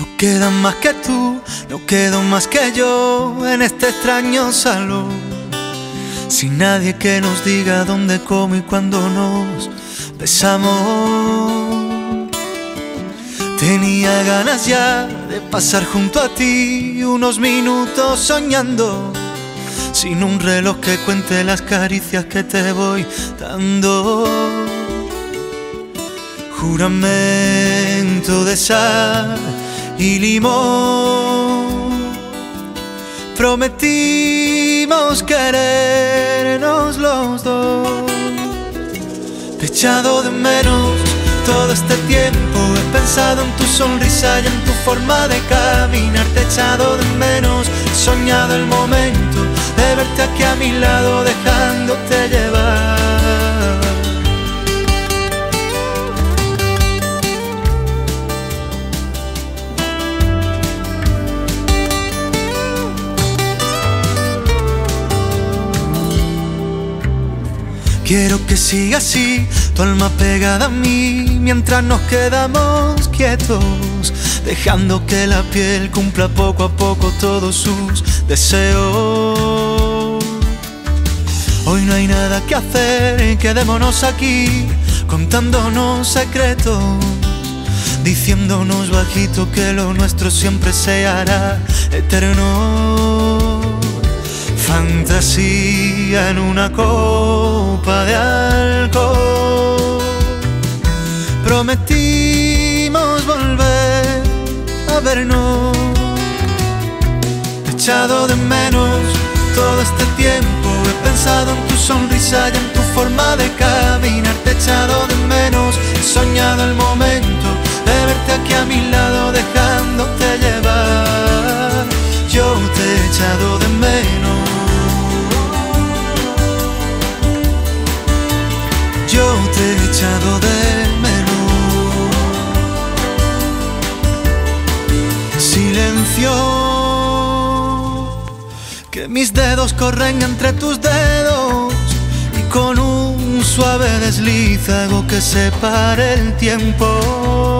No queda más que tú, no quedo más que yo en este extraño salón, sin nadie que nos diga dónde, cómo y cuándo nos besamos. Tenía ganas ya de pasar junto a ti unos minutos soñando, sin un reloj que cuente las caricias que te voy dando. Juramento de sal y limón, prometimos querernos los dos. Te he echado de menos todo este tiempo, he pensado en tu sonrisa y en tu forma de caminar. Te he echado de menos, he soñado el momento de verte aquí a mi lado, dejándote llevar. Quiero que siga así, tu alma pegada a mí, mientras nos quedamos quietos, dejando que la piel cumpla poco a poco todos sus deseos. Hoy no hay nada que hacer, quedémonos aquí, contándonos secretos, diciéndonos bajito que lo nuestro siempre se hará eterno. Fantasía en una copa de alcohol, prometimos volver a vernos. Te he echado de menos todo este tiempo, he pensado en tu sonrisa y en tu forma de caminar. Te he echado de menos, he soñado el momento de verte aquí a mi lado, dejándote llevar. Yo te he echado de menos, yo te he echado de menos. Silencio, que mis dedos corren entre tus dedos, y con un suave desliz hago que se pare el tiempo.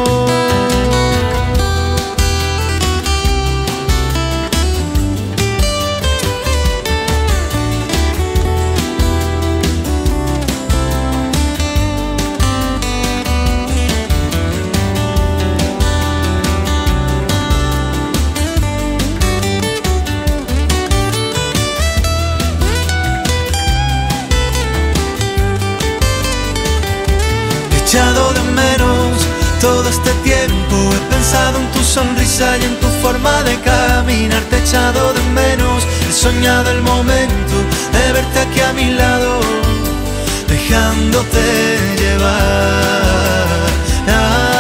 He echado de menos todo este tiempo, he pensado en tu sonrisa y en tu forma de caminar. Te he echado de menos, he soñado el momento de verte aquí a mi lado, dejándote llevar.